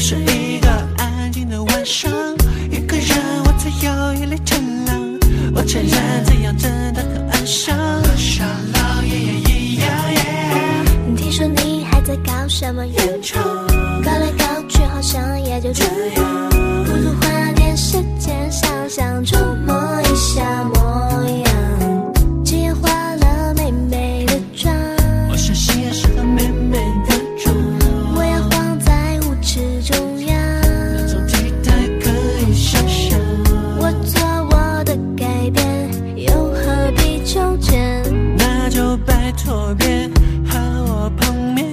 是一个安静的晚上，一个人我才有一粒成浪。我承认这样真的很安详，像老爷爷一样。 听说你还在搞什么原创，搞来搞去好像也就这样，不如花点时间想想，触摸一下模样。既然化了美美的妆， 我相信也是个美美的妆， 我要晃在舞池中央， 那种体态可以想象。 我做我的改变，又何必纠结？ 那就拜托别和我碰面。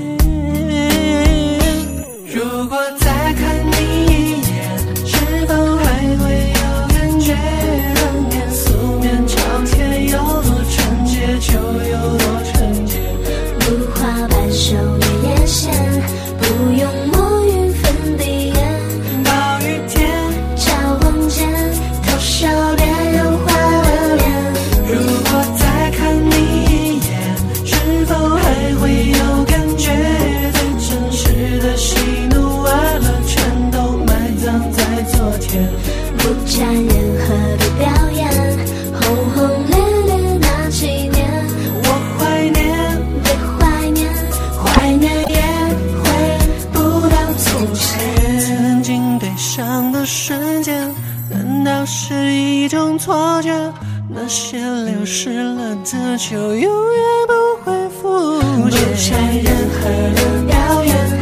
如果再看你一眼，是否还会有感觉？当年素面朝天，有多纯洁就有多纯洁。 不画半袖月眼线，不用抹匀粉底眼， 暴雨天照光间，偷笑别人花了脸。 如果再看你一眼，是否还会有感觉？最真实的喜怒哀乐全都埋葬在昨天。 不沾任何的表演，轰轰烈烈那几年， 我怀念， 别怀念，怀念也回不到从前。 曾经对上的瞬间，难道是一种错觉？那些流失了的就永远不会复不见。 沾任何的表演，